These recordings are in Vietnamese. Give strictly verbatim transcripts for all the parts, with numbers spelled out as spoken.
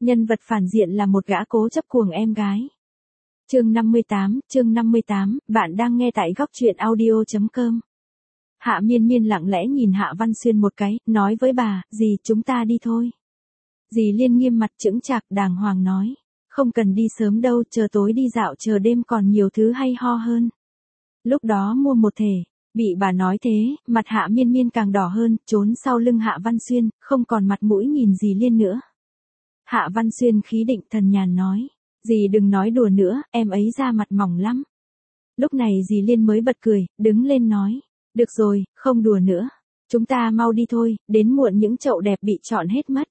Nhân vật phản diện là một gã cố chấp cuồng em gái. Chương năm mươi tám, chương năm mươi tám, bạn đang nghe tại góc truyện audio chấm com. Hạ Miên Miên lặng lẽ nhìn Hạ Văn Xuyên một cái, nói với bà, dì chúng ta đi thôi. Dì Liên nghiêm mặt chững chạc đàng hoàng nói, không cần đi sớm đâu, chờ tối đi dạo chờ đêm còn nhiều thứ hay ho hơn. Lúc đó mua một thể, bị bà nói thế, mặt Hạ Miên Miên càng đỏ hơn, trốn sau lưng Hạ Văn Xuyên, không còn mặt mũi nhìn dì Liên nữa. Hạ Văn Xuyên khí định thần nhàn nói, dì đừng nói đùa nữa, em ấy da mặt mỏng lắm. Lúc này dì Liên mới bật cười, đứng lên nói, được rồi, không đùa nữa. Chúng ta mau đi thôi, đến muộn những chậu đẹp bị chọn hết mất.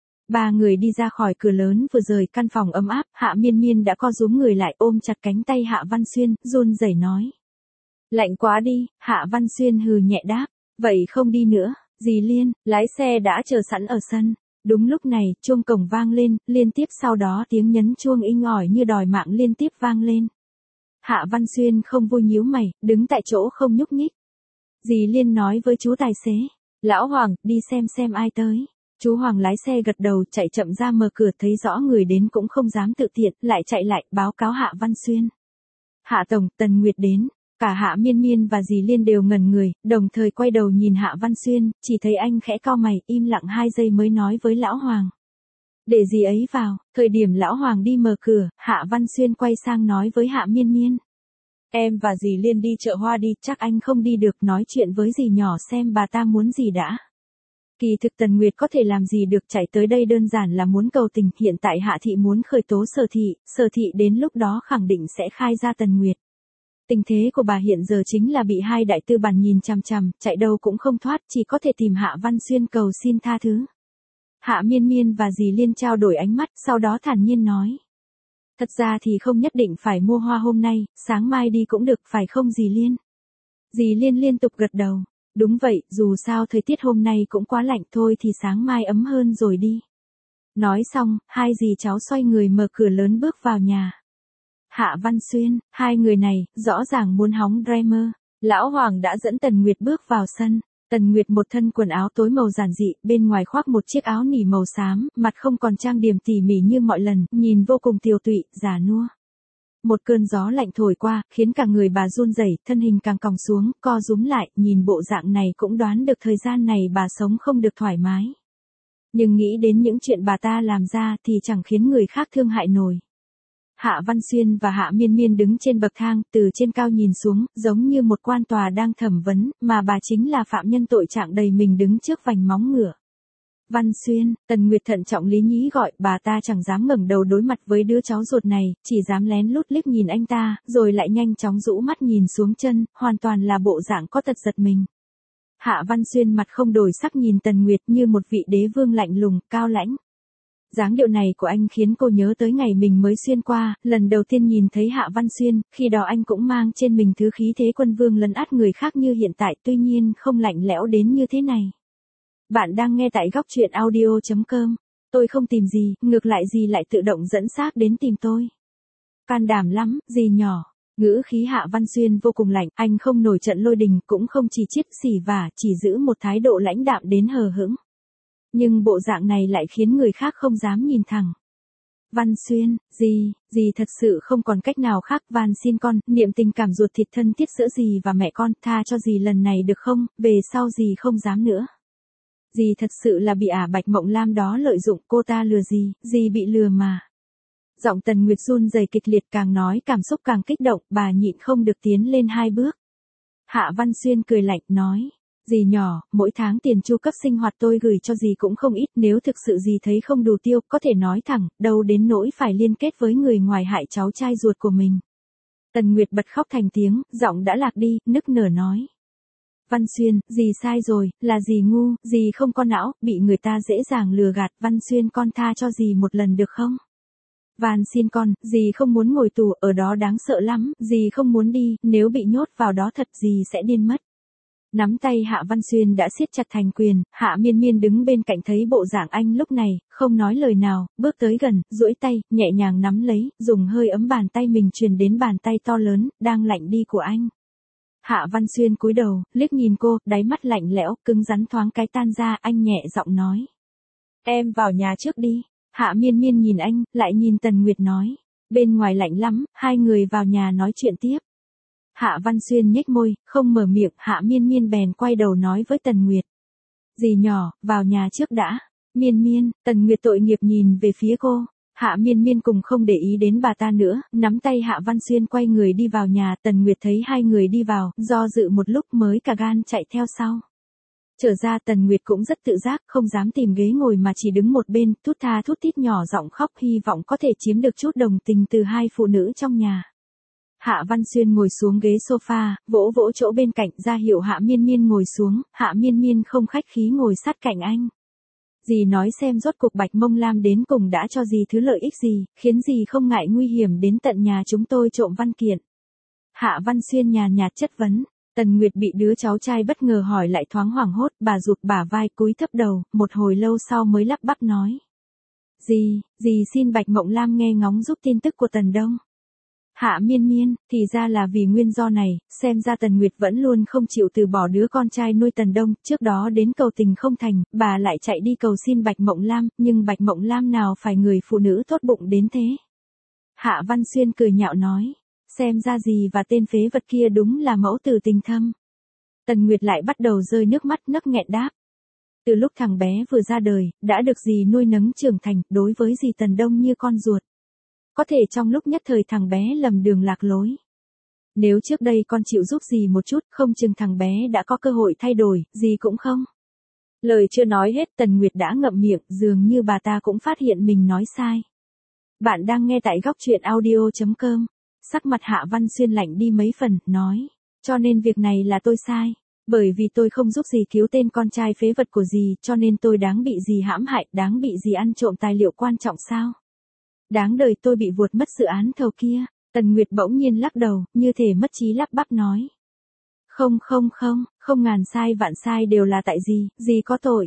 Ba người đi ra khỏi cửa lớn vừa rời căn phòng ấm áp, Hạ Miên Miên đã co rúm người lại ôm chặt cánh tay Hạ Văn Xuyên, run rẩy nói. Lạnh quá đi, Hạ Văn Xuyên hừ nhẹ đáp, vậy không đi nữa, dì Liên, lái xe đã chờ sẵn ở sân. Đúng lúc này, chuông cổng vang lên, liên tiếp sau đó tiếng nhấn chuông inh ỏi như đòi mạng liên tiếp vang lên. Hạ Văn Xuyên không vui nhíu mày, đứng tại chỗ không nhúc nhích. Dì Liên nói với chú tài xế, Lão Hoàng, đi xem xem ai tới. Chú Hoàng lái xe gật đầu chạy chậm ra mở cửa thấy rõ người đến cũng không dám tự tiện, lại chạy lại báo cáo Hạ Văn Xuyên. Hạ Tổng, Tần Nguyệt đến. Cả Hạ Miên Miên và dì Liên đều ngẩn người, đồng thời quay đầu nhìn Hạ Văn Xuyên, chỉ thấy anh khẽ cau mày, im lặng hai giây mới nói với Lão Hoàng. Để dì ấy vào, thời điểm Lão Hoàng đi mở cửa, Hạ Văn Xuyên quay sang nói với Hạ Miên Miên. Em và dì Liên đi chợ hoa đi, chắc anh không đi được, nói chuyện với dì nhỏ xem bà ta muốn gì đã. Kỳ thực Tần Nguyệt có thể làm gì được, chạy tới đây đơn giản là muốn cầu tình, hiện tại Hạ Thị muốn khởi tố Sở Thị, Sở Thị đến lúc đó khẳng định sẽ khai ra Tần Nguyệt. Tình thế của bà hiện giờ chính là bị hai đại tư bản nhìn chằm chằm, chạy đâu cũng không thoát, chỉ có thể tìm Hạ Văn Xuyên cầu xin tha thứ. Hạ Miên Miên và dì Liên trao đổi ánh mắt, sau đó thản nhiên nói. Thật ra thì không nhất định phải mua hoa hôm nay, sáng mai đi cũng được, phải không dì Liên? Dì Liên liên tục gật đầu. Đúng vậy, dù sao thời tiết hôm nay cũng quá lạnh, thôi thì sáng mai ấm hơn rồi đi. Nói xong, hai dì cháu xoay người mở cửa lớn bước vào nhà. Hạ Văn Xuyên, hai người này, rõ ràng muốn hóng Dreamer. Lão Hoàng đã dẫn Tần Nguyệt bước vào sân. Tần Nguyệt một thân quần áo tối màu giản dị, bên ngoài khoác một chiếc áo nỉ màu xám, mặt không còn trang điểm tỉ mỉ như mọi lần, nhìn vô cùng tiều tụy, già nua. Một cơn gió lạnh thổi qua, khiến cả người bà run rẩy, thân hình càng còng xuống, co rúm lại, nhìn bộ dạng này cũng đoán được thời gian này bà sống không được thoải mái. Nhưng nghĩ đến những chuyện bà ta làm ra thì chẳng khiến người khác thương hại nổi. Hạ Văn Xuyên và Hạ Miên Miên đứng trên bậc thang, từ trên cao nhìn xuống, giống như một quan tòa đang thẩm vấn, mà bà chính là phạm nhân tội trạng đầy mình đứng trước vành móng ngựa. Văn Xuyên, Tần Nguyệt thận trọng lý nhí gọi, bà ta chẳng dám ngẩng đầu đối mặt với đứa cháu ruột này, chỉ dám lén lút liếc nhìn anh ta, rồi lại nhanh chóng rũ mắt nhìn xuống chân, hoàn toàn là bộ dạng có tật giật mình. Hạ Văn Xuyên mặt không đổi sắc nhìn Tần Nguyệt như một vị đế vương lạnh lùng, cao lãnh. Dáng điệu này của anh khiến cô nhớ tới ngày mình mới xuyên qua, lần đầu tiên nhìn thấy Hạ Văn Xuyên, khi đó anh cũng mang trên mình thứ khí thế quân vương lấn át người khác như hiện tại, tuy nhiên không lạnh lẽo đến như thế này. Bạn đang nghe tại góc truyện audio chấm com. Tôi không tìm gì, ngược lại dì lại tự động dẫn xác đến tìm tôi. Can đảm lắm, dì nhỏ. Ngữ khí Hạ Văn Xuyên vô cùng lạnh, anh không nổi trận lôi đình, cũng không chỉ chiết xỉ vả, chỉ giữ một thái độ lãnh đạm đến hờ hững. Nhưng bộ dạng này lại khiến người khác không dám nhìn thẳng. Văn Xuyên, dì, dì thật sự không còn cách nào khác, van xin con, niệm tình cảm ruột thịt thân thiết giữa dì và mẹ con, tha cho dì lần này được không, về sau dì không dám nữa. Dì thật sự là bị ả Bạch Mộng Lam đó lợi dụng, cô ta lừa dì, dì bị lừa mà. Giọng Tần Nguyệt run rẩy kịch liệt, càng nói cảm xúc càng kích động, bà nhịn không được tiến lên hai bước. Hạ Văn Xuyên cười lạnh, nói, dì nhỏ, mỗi tháng tiền chu cấp sinh hoạt tôi gửi cho dì cũng không ít, nếu thực sự dì thấy không đủ tiêu, có thể nói thẳng, đâu đến nỗi phải liên kết với người ngoài hại cháu trai ruột của mình. Tần Nguyệt bật khóc thành tiếng, giọng đã lạc đi, nức nở nói. Văn Xuyên, dì sai rồi, là dì ngu, dì không có não, bị người ta dễ dàng lừa gạt, Văn Xuyên con tha cho dì một lần được không? Van xin con, dì không muốn ngồi tù, ở đó đáng sợ lắm, dì không muốn đi, nếu bị nhốt vào đó thật dì sẽ điên mất. Nắm tay Hạ Văn Xuyên đã siết chặt thành quyền, Hạ Miên Miên đứng bên cạnh thấy bộ dạng anh lúc này, không nói lời nào, bước tới gần, duỗi tay, nhẹ nhàng nắm lấy, dùng hơi ấm bàn tay mình truyền đến bàn tay to lớn, đang lạnh đi của anh. Hạ Văn Xuyên cúi đầu, liếc nhìn cô, đáy mắt lạnh lẽo, cứng rắn thoáng cái tan ra, anh nhẹ giọng nói. Em vào nhà trước đi. Hạ Miên Miên nhìn anh, lại nhìn Tần Nguyệt nói. Bên ngoài lạnh lắm, hai người vào nhà nói chuyện tiếp. Hạ Văn Xuyên nhếch môi, không mở miệng, Hạ Miên Miên bèn quay đầu nói với Tần Nguyệt. Dì nhỏ, vào nhà trước đã. Miên Miên, Tần Nguyệt tội nghiệp nhìn về phía cô. Hạ Miên Miên cùng không để ý đến bà ta nữa, nắm tay Hạ Văn Xuyên quay người đi vào nhà. Tần Nguyệt thấy hai người đi vào, do dự một lúc mới cả gan chạy theo sau. Trở ra Tần Nguyệt cũng rất tự giác, không dám tìm ghế ngồi mà chỉ đứng một bên, thút tha thút thít nhỏ giọng khóc, hy vọng có thể chiếm được chút đồng tình từ hai phụ nữ trong nhà. Hạ Văn Xuyên ngồi xuống ghế sofa, vỗ vỗ chỗ bên cạnh ra hiệu Hạ Miên Miên ngồi xuống. Hạ Miên Miên không khách khí ngồi sát cạnh anh. Dì nói xem rốt cuộc Bạch Mông Lam đến cùng đã cho dì thứ lợi ích gì, khiến dì không ngại nguy hiểm đến tận nhà chúng tôi trộm văn kiện. Hạ Văn Xuyên nhàn nhạt chất vấn. Tần Nguyệt bị đứa cháu trai bất ngờ hỏi lại thoáng hoảng hốt, bà rụt bả vai cúi thấp đầu, một hồi lâu sau mới lắp bắp nói. Dì, dì xin Bạch Mộng Lam nghe ngóng giúp tin tức của Tần Đông. Hạ Miên Miên, thì ra là vì nguyên do này, xem ra Tần Nguyệt vẫn luôn không chịu từ bỏ đứa con trai nuôi Tần Đông, trước đó đến cầu tình không thành, bà lại chạy đi cầu xin Bạch Mộng Lam, nhưng Bạch Mộng Lam nào phải người phụ nữ tốt bụng đến thế. Hạ Văn Xuyên cười nhạo nói, xem ra dì và tên phế vật kia đúng là mẫu tử tình thâm. Tần Nguyệt lại bắt đầu rơi nước mắt nấc nghẹn đáp. Từ lúc thằng bé vừa ra đời, đã được dì nuôi nấng trưởng thành, đối với dì Tần Đông như con ruột. Có thể trong lúc nhất thời thằng bé lầm đường lạc lối. Nếu trước đây con chịu giúp dì một chút, không chừng thằng bé đã có cơ hội thay đổi, dì cũng không. Lời chưa nói hết Tần Nguyệt đã ngậm miệng, dường như bà ta cũng phát hiện mình nói sai. Bạn đang nghe tại góc truyện audio chấm com. Sắc mặt Hạ Văn Xuyên lạnh đi mấy phần, nói. Cho nên việc này là tôi sai. Bởi vì tôi không giúp dì cứu tên con trai phế vật của dì, cho nên tôi đáng bị dì hãm hại, đáng bị dì ăn trộm tài liệu quan trọng sao? Đáng đời tôi bị vuột mất dự án thầu kia. Tần Nguyệt bỗng nhiên lắc đầu, như thể mất trí lắp bắp nói. Không không không, không ngàn sai vạn sai đều là tại dì, dì có tội.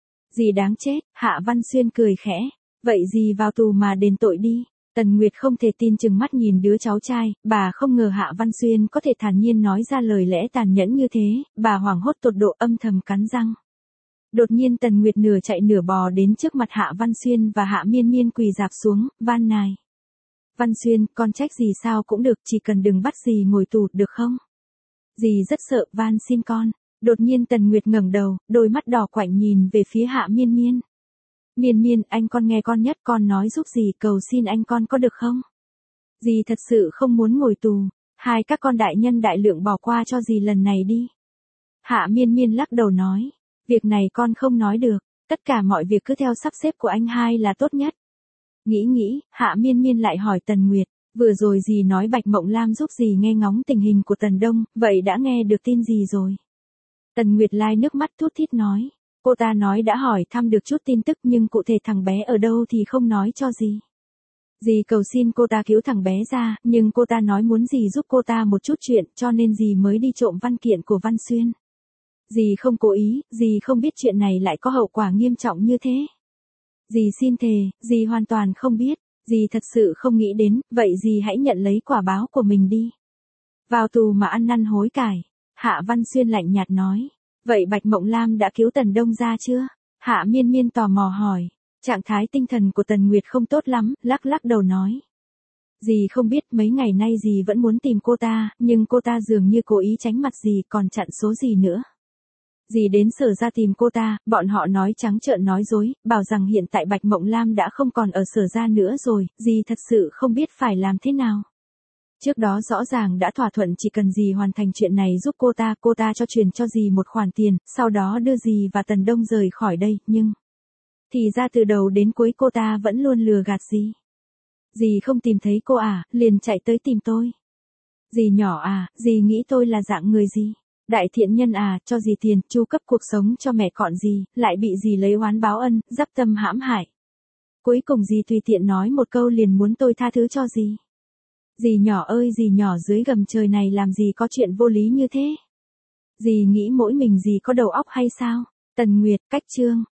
Dì đáng chết, Hạ Văn Xuyên cười khẽ. Vậy dì vào tù mà đền tội đi. Tần Nguyệt không thể tin chừng mắt nhìn đứa cháu trai, bà không ngờ Hạ Văn Xuyên có thể thản nhiên nói ra lời lẽ tàn nhẫn như thế, bà hoảng hốt tột độ âm thầm cắn răng. Đột nhiên Tần Nguyệt nửa chạy nửa bò đến trước mặt Hạ Văn Xuyên và Hạ Miên Miên quỳ rạp xuống, van nài. Văn Xuyên, con trách gì sao cũng được, chỉ cần đừng bắt dì ngồi tù, được không? Dì rất sợ, van xin con. Đột nhiên Tần Nguyệt ngẩng đầu, đôi mắt đỏ quạnh nhìn về phía Hạ Miên Miên. Miên Miên, anh con nghe con nhất, con nói giúp dì, cầu xin anh con có được không? Dì thật sự không muốn ngồi tù, hai các con đại nhân đại lượng bỏ qua cho dì lần này đi. Hạ Miên Miên lắc đầu nói, việc này con không nói được, tất cả mọi việc cứ theo sắp xếp của anh hai là tốt nhất. Nghĩ nghĩ, Hạ Miên Miên lại hỏi Tần Nguyệt, vừa rồi dì nói Bạch Mộng Lam giúp dì nghe ngóng tình hình của Tần Đông, vậy đã nghe được tin gì rồi? Tần Nguyệt lai nước mắt thút thít nói. Cô ta nói đã hỏi thăm được chút tin tức nhưng cụ thể thằng bé ở đâu thì không nói cho dì. Dì cầu xin cô ta cứu thằng bé ra, nhưng cô ta nói muốn dì giúp cô ta một chút chuyện cho nên dì mới đi trộm văn kiện của Văn Xuyên. Dì không cố ý, dì không biết chuyện này lại có hậu quả nghiêm trọng như thế. Dì xin thề, dì hoàn toàn không biết, dì thật sự không nghĩ đến, vậy dì hãy nhận lấy quả báo của mình đi. Vào tù mà ăn năn hối cải, Hạ Văn Xuyên lạnh nhạt nói. Vậy Bạch Mộng Lam đã cứu Tần Đông ra chưa? Hạ Miên Miên tò mò hỏi. Trạng thái tinh thần của Tần Nguyệt không tốt lắm, lắc lắc đầu nói. Dì không biết mấy ngày nay dì vẫn muốn tìm cô ta, nhưng cô ta dường như cố ý tránh mặt dì còn chặn số dì nữa. Dì đến sở ra tìm cô ta, bọn họ nói trắng trợn nói dối, bảo rằng hiện tại Bạch Mộng Lam đã không còn ở sở ra nữa rồi, dì thật sự không biết phải làm thế nào. Trước đó rõ ràng đã thỏa thuận chỉ cần dì hoàn thành chuyện này giúp cô ta, cô ta cho truyền cho dì một khoản tiền, sau đó đưa dì và Tần Đông rời khỏi đây, nhưng... Thì ra từ đầu đến cuối cô ta vẫn luôn lừa gạt dì. Dì không tìm thấy cô à, liền chạy tới tìm tôi. Dì nhỏ à, dì nghĩ tôi là dạng người gì? Đại thiện nhân à, cho dì tiền, chu cấp cuộc sống cho mẹ cọn dì, lại bị dì lấy oán báo ân, dắp tâm hãm hại. Cuối cùng dì tùy tiện nói một câu liền muốn tôi tha thứ cho dì. Dì nhỏ ơi, dì nhỏ dưới gầm trời này làm gì có chuyện vô lý như thế? Dì nghĩ mỗi mình dì có đầu óc hay sao? Tần Nguyệt, cách chương.